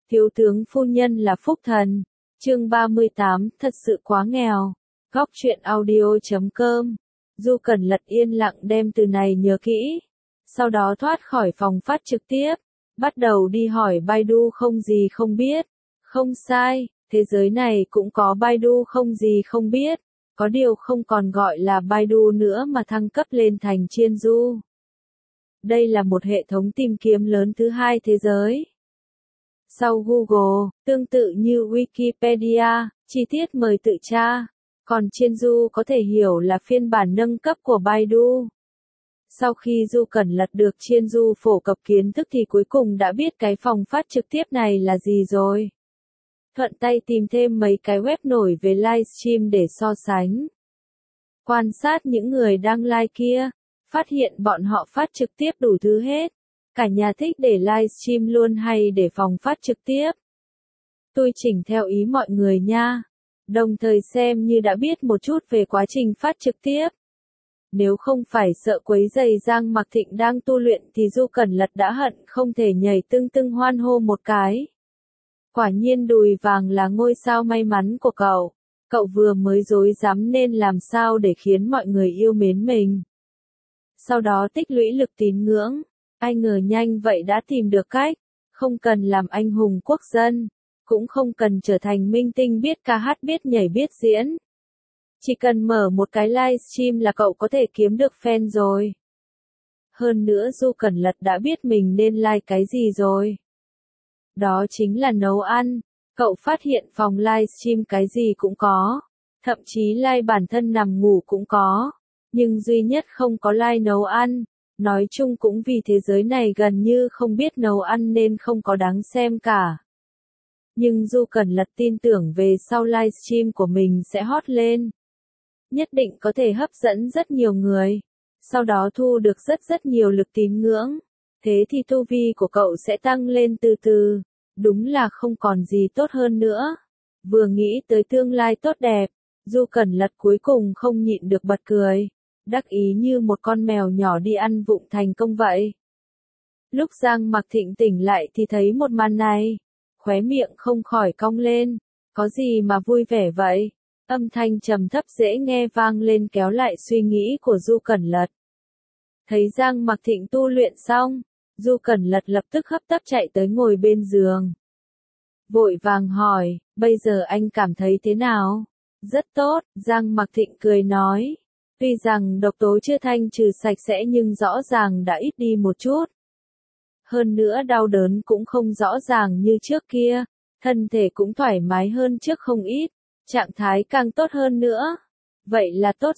Thiếu tướng phu nhân là phúc thần. Chương 38, thật sự quá nghèo. Góc truyện audio.com. Du Cẩn Lật yên lặng đem từ này nhớ kỹ. Sau đó thoát khỏi phòng phát trực tiếp. Bắt đầu đi hỏi Baidu không gì không biết. Không sai, thế giới này cũng có Baidu không gì không biết. Có điều không còn gọi là Baidu nữa mà thăng cấp lên thành Chiendu. Đây là một hệ thống tìm kiếm lớn thứ hai thế giới. Sau Google, tương tự như Wikipedia, chi tiết mời tự tra. Còn Chiendu có thể hiểu là phiên bản nâng cấp của Baidu. Sau khi Du Cẩn Lật được Chiendu phổ cập kiến thức thì cuối cùng đã biết cái phòng phát trực tiếp này là gì rồi. Thuận tay tìm thêm mấy cái web nổi về livestream để so sánh. Quan sát những người đang live kia, phát hiện bọn họ phát trực tiếp đủ thứ hết. Cả nhà thích để livestream luôn hay để phòng phát trực tiếp. Tôi chỉnh theo ý mọi người nha. Đồng thời xem như đã biết một chút về quá trình phát trực tiếp. Nếu không phải sợ quấy rầy Giang Mặc Thịnh đang tu luyện thì Du Cẩn Lật đã hận không thể nhảy tưng tưng hoan hô một cái. Quả nhiên đùi vàng là ngôi sao may mắn của cậu. Cậu vừa mới dối dám nên làm sao để khiến mọi người yêu mến mình. Sau đó tích lũy lực tín ngưỡng. Ai ngờ nhanh vậy đã tìm được cách. Không cần làm anh hùng quốc dân. Cũng không cần trở thành minh tinh biết ca hát biết nhảy biết diễn. Chỉ cần mở một cái livestream là cậu có thể kiếm được fan rồi. Hơn nữa Du Cẩn Lật đã biết mình nên like cái gì rồi. Đó chính là nấu ăn. Cậu phát hiện phòng livestream cái gì cũng có. Thậm chí like bản thân nằm ngủ cũng có. Nhưng duy nhất không có like nấu ăn. Nói chung cũng vì thế giới này gần như không biết nấu ăn nên không có đáng xem cả. Nhưng Du Cẩn Lật tin tưởng về sau livestream của mình sẽ hot lên. Nhất định có thể hấp dẫn rất nhiều người. Sau đó thu được rất nhiều lực tín ngưỡng. Thế thì tu vi của cậu sẽ tăng lên từ từ. Đúng là không còn gì tốt hơn nữa. Vừa nghĩ tới tương lai tốt đẹp, Du Cẩn Lật cuối cùng không nhịn được bật cười. Đắc ý như một con mèo nhỏ đi ăn vụng thành công vậy. Lúc Giang Mặc Thịnh tỉnh lại thì thấy một màn này. Khóe miệng không khỏi cong lên. Có gì mà vui vẻ vậy? Âm thanh trầm thấp dễ nghe vang lên kéo lại suy nghĩ của Du Cẩn Lật. Thấy Giang Mặc Thịnh tu luyện xong, Du Cẩn Lật lập tức hấp tấp chạy tới ngồi bên giường. Vội vàng hỏi, bây giờ anh cảm thấy thế nào? Rất tốt, Giang Mặc Thịnh cười nói. Tuy rằng độc tố chưa thanh trừ sạch sẽ nhưng rõ ràng đã ít đi một chút. Hơn nữa đau đớn cũng không rõ ràng như trước kia, thân thể cũng thoải mái hơn trước không ít, trạng thái càng tốt hơn nữa. Vậy là tốt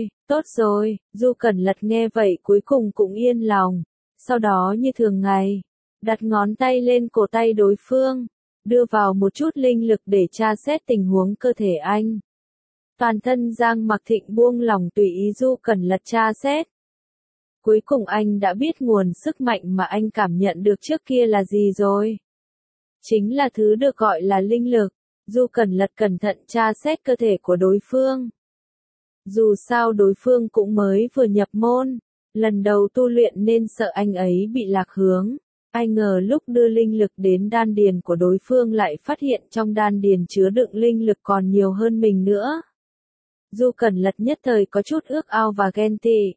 rồi, Du Cẩn Lật nghe vậy cuối cùng cũng yên lòng. Sau đó như thường ngày, đặt ngón tay lên cổ tay đối phương, đưa vào một chút linh lực để tra xét tình huống cơ thể anh. Toàn thân Giang Mặc Thịnh buông lỏng tùy ý Du Cẩn Lật tra xét. Cuối cùng anh đã biết nguồn sức mạnh mà anh cảm nhận được trước kia là gì rồi. Chính là thứ được gọi là linh lực. Du Cẩn Lật cẩn thận tra xét cơ thể của đối phương. Dù sao đối phương cũng mới vừa nhập môn, lần đầu tu luyện nên sợ anh ấy bị lạc hướng. Ai ngờ lúc đưa linh lực đến đan điền của đối phương lại phát hiện trong đan điền chứa đựng linh lực còn nhiều hơn mình nữa. Du Cẩn Lật nhất thời có chút ước ao và ghen tị.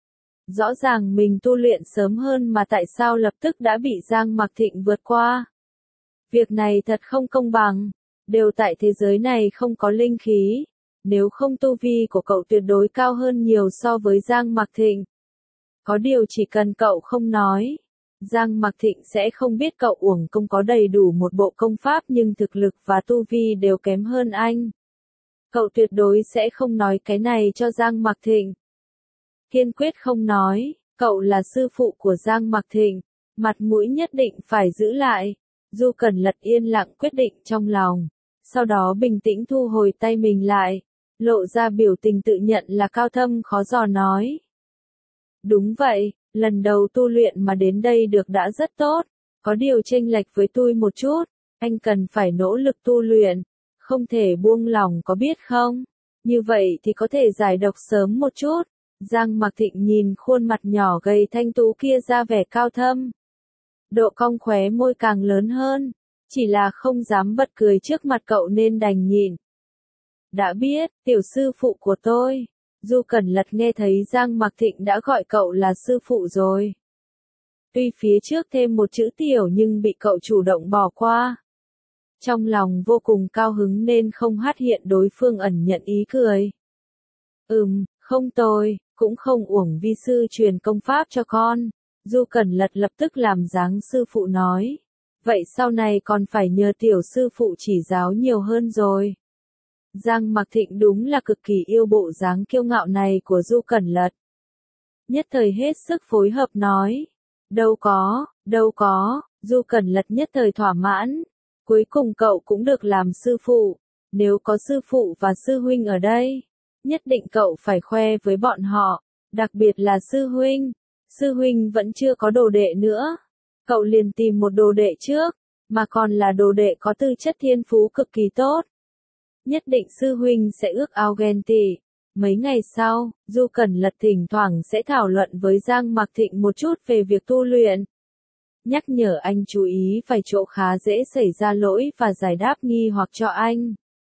Rõ ràng mình tu luyện sớm hơn mà tại sao lập tức đã bị Giang Mặc Thịnh vượt qua. Việc này thật không công bằng. Đều tại thế giới này không có linh khí. Nếu không tu vi của cậu tuyệt đối cao hơn nhiều so với Giang Mặc Thịnh. Có điều chỉ cần cậu không nói, Giang Mặc Thịnh sẽ không biết cậu uổng công có đầy đủ một bộ công pháp nhưng thực lực và tu vi đều kém hơn anh. Cậu tuyệt đối sẽ không nói cái này cho Giang Mặc Thịnh. Kiên quyết không nói, cậu là sư phụ của Giang Mặc Thịnh, mặt mũi nhất định phải giữ lại. Du Cẩn Lật yên lặng quyết định trong lòng, sau đó bình tĩnh thu hồi tay mình lại, lộ ra biểu tình tự nhận là cao thâm khó dò nói. Đúng vậy, lần đầu tu luyện mà đến đây được đã rất tốt, có điều chênh lệch với tôi một chút, anh cần phải nỗ lực tu luyện, không thể buông lỏng có biết không? Như vậy thì có thể giải độc sớm một chút. Giang Mặc Thịnh nhìn khuôn mặt nhỏ gầy thanh tú kia ra vẻ cao thâm. Độ cong khóe môi càng lớn hơn. chỉ là không dám bật cười trước mặt cậu nên đành nhịn. Đã biết, tiểu sư phụ của tôi. Du Cẩn Lật nghe thấy Giang Mặc Thịnh đã gọi cậu là sư phụ rồi. Tuy phía trước thêm một chữ tiểu nhưng bị cậu chủ động bỏ qua. Trong lòng vô cùng cao hứng nên không phát hiện đối phương ẩn nhận ý cười. Không tồi, cũng không uổng vi sư truyền công pháp cho con. Du Cẩn Lật lập tức làm dáng sư phụ nói. Vậy sau này còn phải nhờ tiểu sư phụ chỉ giáo nhiều hơn rồi. Giang Mặc Thịnh đúng là cực kỳ yêu bộ dáng kiêu ngạo này của Du Cẩn Lật. Nhất thời hết sức phối hợp nói. Đâu có, Du Cẩn Lật nhất thời thỏa mãn. Cuối cùng cậu cũng được làm sư phụ. Nếu có sư phụ và sư huynh ở đây, nhất định cậu phải khoe với bọn họ, đặc biệt là sư huynh. Sư huynh vẫn chưa có đồ đệ nữa. Cậu liền tìm một đồ đệ trước, mà còn là đồ đệ có tư chất thiên phú cực kỳ tốt. Nhất định sư huynh sẽ ước ao ghen tị. Mấy ngày sau, Du Cẩn Lật thỉnh thoảng sẽ thảo luận với Giang Mặc Thịnh một chút về việc tu luyện. Nhắc nhở anh chú ý vài chỗ khá dễ xảy ra lỗi và giải đáp nghi hoặc cho anh.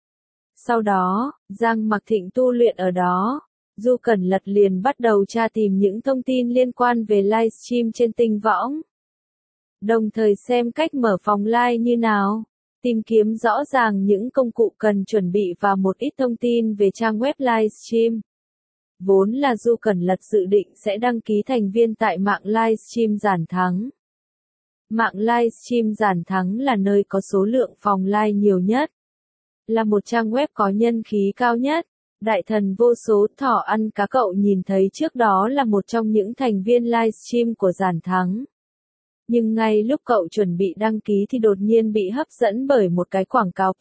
Sau đó, Giang Mặc Thịnh tu luyện ở đó. Du Cẩn Lật liền bắt đầu tra tìm những thông tin liên quan về livestream trên Tinh Võng. Đồng thời xem cách mở phòng live như nào. Tìm kiếm rõ ràng những công cụ cần chuẩn bị và một ít thông tin về trang web livestream. Vốn là Du Cẩn Lật dự định sẽ đăng ký thành viên tại mạng livestream Giản Thắng. Mạng livestream Giản Thắng là nơi có số lượng phòng live nhiều nhất. Là một trang web có nhân khí cao nhất. Đại thần vô số thỏ ăn cá cậu nhìn thấy trước đó là một trong những thành viên livestream của Giản Thắng. Nhưng ngay lúc cậu chuẩn bị đăng ký thì đột nhiên bị hấp dẫn bởi một cái quảng cáo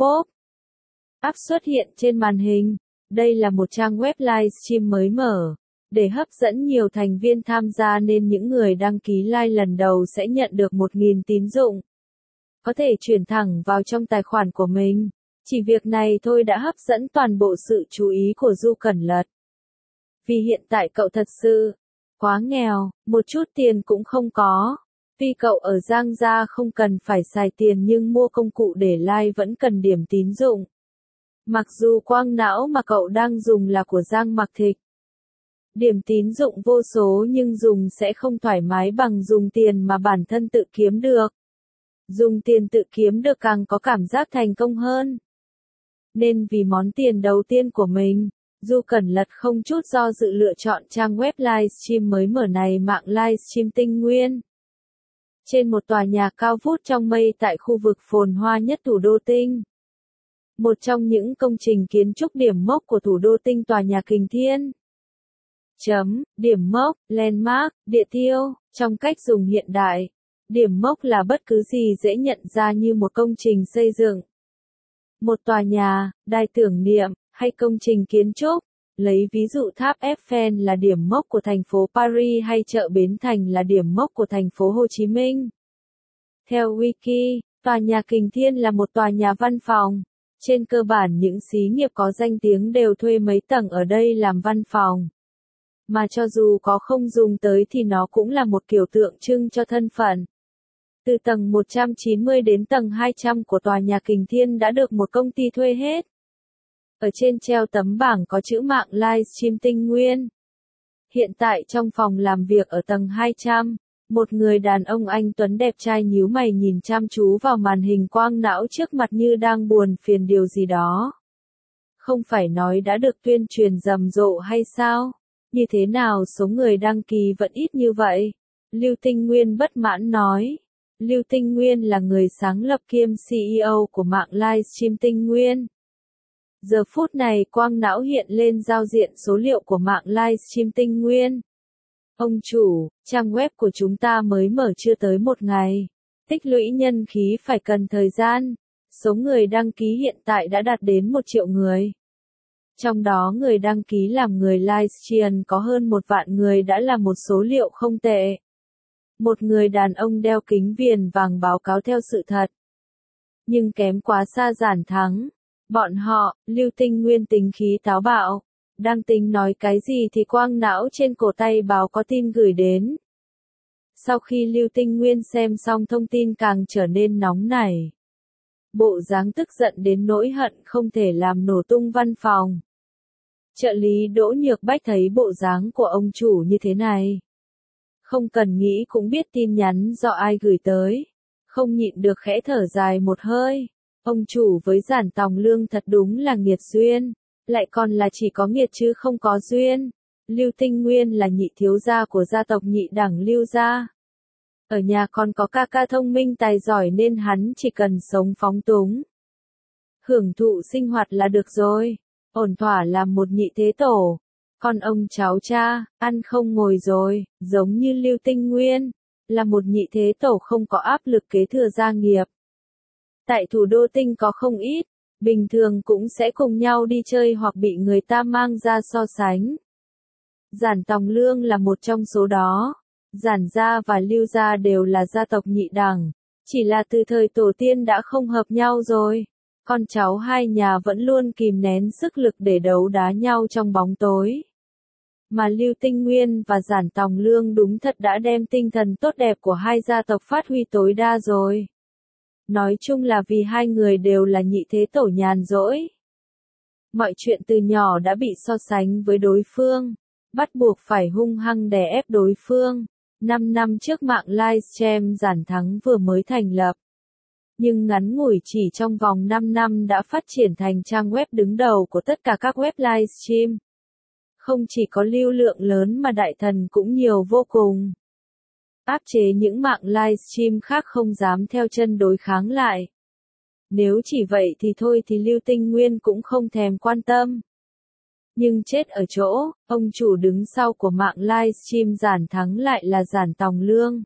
pop-up xuất hiện trên màn hình. Đây là một trang web livestream mới mở. Để hấp dẫn nhiều thành viên tham gia nên những người đăng ký live lần đầu sẽ nhận được 1.000 tín dụng. Có thể chuyển thẳng vào trong tài khoản của mình. Chỉ việc này thôi đã hấp dẫn toàn bộ sự chú ý của Du Cẩn Lật. Vì hiện tại cậu thật sự quá nghèo, một chút tiền cũng không có. Tuy cậu ở Giang Gia không cần phải xài tiền nhưng mua công cụ để live vẫn cần điểm tín dụng. Mặc dù quang não mà cậu đang dùng là của Giang Mặc Thịnh. Điểm tín dụng vô số nhưng dùng sẽ không thoải mái bằng dùng tiền mà bản thân tự kiếm được. Dùng tiền tự kiếm được càng có cảm giác thành công hơn. Nên vì món tiền đầu tiên của mình, Du Cẩn Lật không chút do dự lựa chọn trang web livestream mới mở này, mạng livestream Tinh Nguyên. Trên một tòa nhà cao vút trong mây tại khu vực phồn hoa nhất thủ đô Tinh. Một trong những công trình kiến trúc điểm mốc của thủ đô Tinh, tòa nhà Kình Thiên. Điểm mốc, landmark, địa tiêu, trong cách dùng hiện đại. Điểm mốc là bất cứ gì dễ nhận ra như một công trình xây dựng. Một tòa nhà, đài tưởng niệm, hay công trình kiến trúc. Lấy ví dụ tháp Eiffel là điểm mốc của thành phố Paris hay chợ Bến Thành là điểm mốc của thành phố Hồ Chí Minh. Theo Wiki, tòa nhà Kình Thiên là một tòa nhà văn phòng. Trên cơ bản những xí nghiệp có danh tiếng đều thuê mấy tầng ở đây làm văn phòng. Mà cho dù có không dùng tới thì nó cũng là một kiểu tượng trưng cho thân phận. Từ tầng 190 đến tầng 200 của tòa nhà Kình Thiên đã được một công ty thuê hết. Ở trên treo tấm bảng có chữ mạng livestream Tinh Nguyên. Hiện tại trong phòng làm việc ở tầng 200, một người đàn ông anh tuấn đẹp trai nhíu mày nhìn chăm chú vào màn hình quang não trước mặt như đang buồn phiền điều gì đó. Không phải nói đã được tuyên truyền rầm rộ hay sao? Như thế nào số người đăng ký vẫn ít như vậy? Lưu Tinh Nguyên bất mãn nói. Lưu Tinh Nguyên là người sáng lập kiêm CEO của mạng livestream Tinh Nguyên. Giờ phút này quang não hiện lên giao diện số liệu của mạng livestream Tinh Nguyên. Ông chủ, trang web của chúng ta mới mở chưa tới một ngày. Tích lũy nhân khí phải cần thời gian. Số người đăng ký hiện tại đã đạt đến 1 triệu người. Trong đó người đăng ký làm người livestream có hơn 1 vạn người đã là một số liệu không tệ. Một người đàn ông đeo kính viền vàng báo cáo theo sự thật. Nhưng kém quá xa Giản Thắng. Bọn họ, Lưu Tinh Nguyên tính khí táo bạo. Đang tính nói cái gì thì quang não trên cổ tay báo có tin gửi đến. Sau khi Lưu Tinh Nguyên xem xong thông tin càng trở nên nóng nảy. bộ dáng tức giận đến nỗi hận không thể làm nổ tung văn phòng. Trợ lý Đỗ Nhược Bách thấy bộ dáng của ông chủ như thế này. Không cần nghĩ cũng biết tin nhắn do ai gửi tới. Không nhịn được khẽ thở dài một hơi. Ông chủ với Giản Tòng Lương thật đúng là nghiệt duyên. Lại còn là chỉ có nghiệt chứ không có duyên. Lưu Tinh Nguyên là nhị thiếu gia của gia tộc nhị đẳng Lưu gia. Ở nhà còn có ca ca thông minh tài giỏi nên hắn chỉ cần sống phóng túng. Hưởng thụ sinh hoạt là được rồi. Ổn thỏa làm một nhị thế tổ. Còn ông cháu cha, ăn không ngồi rồi, giống như Lưu Tinh Nguyên. Là một nhị thế tổ không có áp lực kế thừa gia nghiệp. Tại thủ đô Tinh có không ít, bình thường cũng sẽ cùng nhau đi chơi hoặc bị người ta mang ra so sánh. Giản Tòng Lương là một trong số đó. Giản gia và Lưu gia đều là gia tộc nhị đẳng, chỉ là từ thời tổ tiên đã không hợp nhau rồi. Con cháu hai nhà vẫn luôn kìm nén sức lực để đấu đá nhau trong bóng tối. Mà Lưu Tinh Nguyên và Giản Tòng Lương đúng thật đã đem tinh thần tốt đẹp của hai gia tộc phát huy tối đa rồi. Nói chung là vì hai người đều là nhị thế tổ nhàn rỗi. Mọi chuyện từ nhỏ đã bị so sánh với đối phương, bắt buộc phải hung hăng đè ép đối phương. 5 năm trước mạng livestream Giản Thắng vừa mới thành lập. Nhưng ngắn ngủi chỉ trong vòng 5 năm đã phát triển thành trang web đứng đầu của tất cả các web livestream. Không chỉ có lưu lượng lớn mà đại thần cũng nhiều vô cùng. Áp chế những mạng livestream khác không dám theo chân đối kháng lại. Nếu chỉ vậy thì thôi thì Lưu Tinh Nguyên cũng không thèm quan tâm. Nhưng chết ở chỗ, ông chủ đứng sau của mạng livestream Giản Thắng lại là Giản Tòng Lương.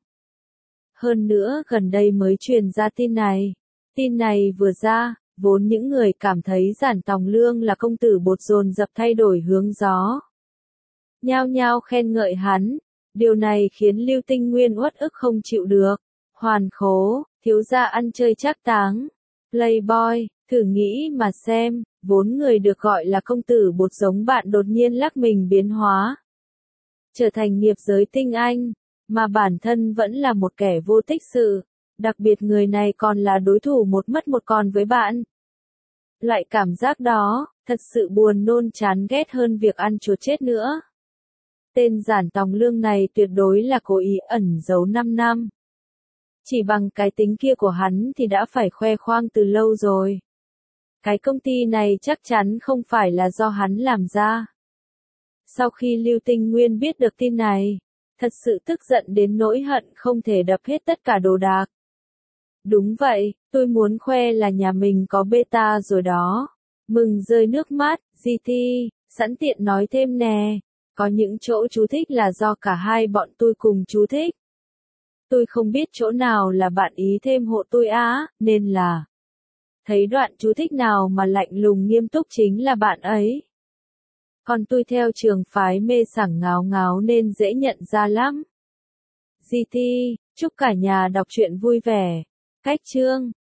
Hơn nữa gần đây mới truyền ra tin này. Tin này vừa ra, vốn những người cảm thấy Giản Tòng Lương là công tử bột dồn dập thay đổi hướng gió. Nhao nhao khen ngợi hắn. Điều này khiến Lưu Tinh Nguyên uất ức không chịu được. Hoàn khố, thiếu gia ăn chơi trác táng. Playboy, thử nghĩ mà xem, vốn người được gọi là công tử bột giống bạn đột nhiên lắc mình biến hóa. Trở thành nghiệp giới tinh anh, mà bản thân vẫn là một kẻ vô tích sự. Đặc biệt người này còn là đối thủ một mất một còn với bạn. Loại cảm giác đó, thật sự buồn nôn chán ghét hơn việc ăn chuột chết nữa. Tên Giản Tòng Lương này tuyệt đối là cố ý ẩn giấu 5 năm. Chỉ bằng cái tính kia của hắn thì đã phải khoe khoang từ lâu rồi. Cái công ty này chắc chắn không phải là do hắn làm ra. Sau khi Lưu Tinh Nguyên biết được tin này, thật sự tức giận đến nỗi hận không thể đập hết tất cả đồ đạc. Đúng vậy, tôi muốn khoe là nhà mình có beta rồi đó. Mừng rơi nước mắt, GT, sẵn tiện nói thêm nè. Có những chỗ chú thích là do cả hai bọn tôi cùng chú thích. Tôi không biết chỗ nào là bạn ý thêm hộ tôi á, nên là thấy đoạn chú thích nào mà lạnh lùng nghiêm túc chính là bạn ấy. Còn tôi theo trường phái mê sảng ngáo ngáo nên dễ nhận ra lắm. GT, chúc cả nhà đọc truyện vui vẻ. Cách chương